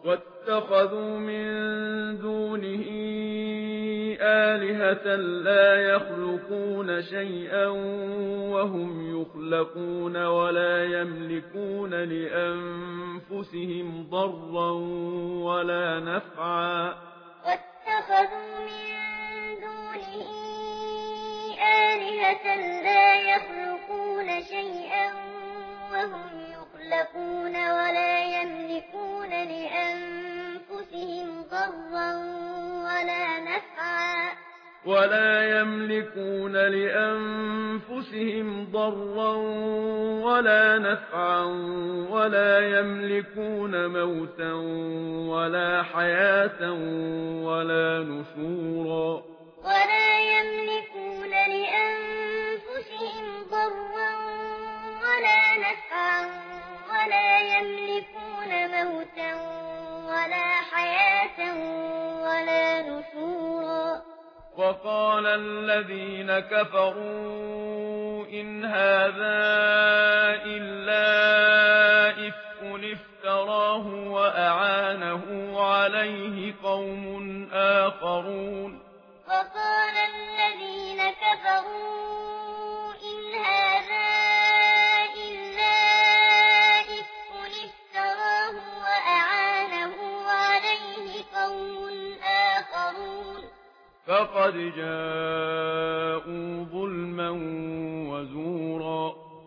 واتخذوا من دونه آلهة لا يخلقون شيئا وهم يخلقون ولا يملكون لأنفسهم ضرا ولا نفعا واتخذوا من دونه آلهة لا يخلقون شيئا وهم يخلقون ولا يملكون لأنفسهم ضرا ولا نفعا ولا يملكون موتا ولا حياة ولا نشورا ولا يملكون لأنفسهم ضرا ولا نفعا ولا يملكون موتا ولا حياة ولا نشورا وقال الذين كفروا إن هذا إلا إفك افتراه وأعانه عليه قوم آخرون وقال الذين كفروا إن هذا إلا إفك افتراه وأعانه عليه قوم آخرون فقد جاءوا ظلما وزورا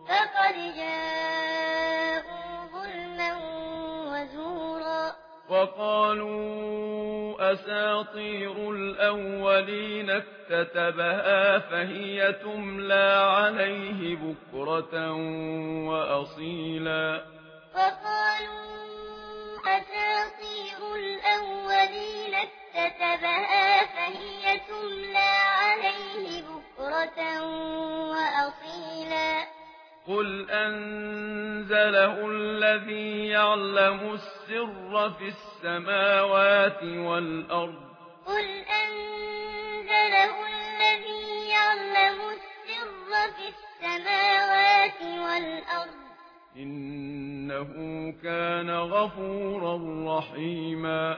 وقالوا أساطير الأولين اكتتبها فهي تملى عليه بكرة وأصيلا وقالوا أساطير الأولين اكتتبها فهي تملى عليه بكرة وأصيلا قل أنزله الذي يعلم السر في السماوات والأرض قل أنزله الذي يعلم السر في السماوات والأرض إنه كان غفورا رحيما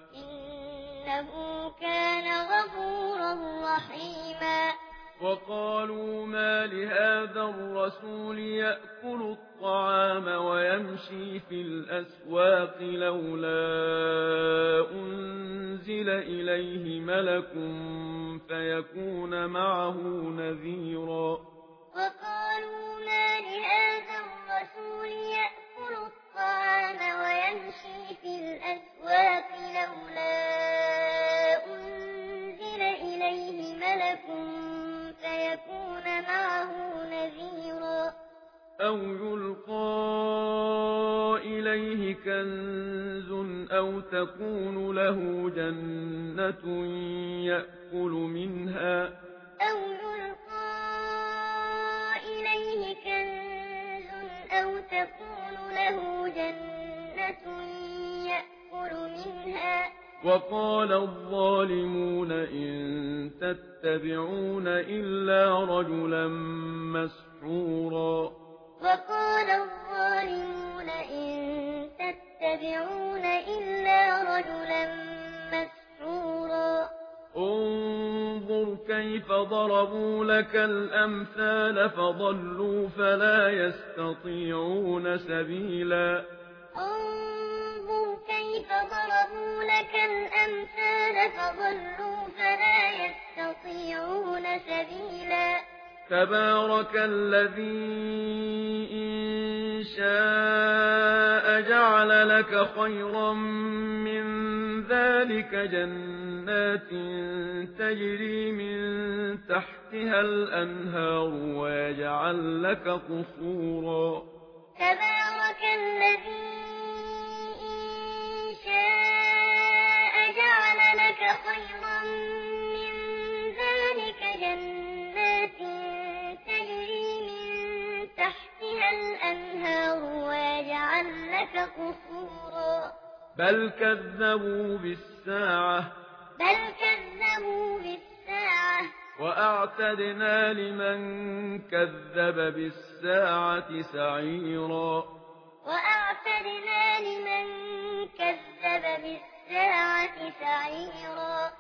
وقالوا ما لهذا الرسول يأكل الطعام ويمشي في الأسواق لولا أنزل إليه ملك فيكون معه نذيرا وقالوا ما لهذا الرسول يأكل الطعام ويمشي في الأسواق لولا أنزل إليه ملك فيكون معه نذيرا أو يلقى إليه كنز أو تكون له جنة يأكل منها وقال الظالمون إن تتبعون إلا رجلا مسحورا وقال الظالمون إن تتبعون إلا رجلا مسحورا انظر كيف ضربوا لك الأمثال فضلوا فلا يستطيعون سبيلا انظر كيف ضربوا لك الأمثال فضلوا فلا يستطيعون سبيلا تبارك الذي إن شاء جعل لك خيرا من ذلك جنات تجري من تحتها الأنهار ويجعل لك قصورا تبارك الذي إن شاء جعل لك خيرا من ذلك جنات تجري من تحتها الأنهار ويجعل لك قصورا بل كذبوا بالساعة وأعتدنا لمن كذب بالساعة سعيرا وأعتدنا لمن كذب بالساعة ساعة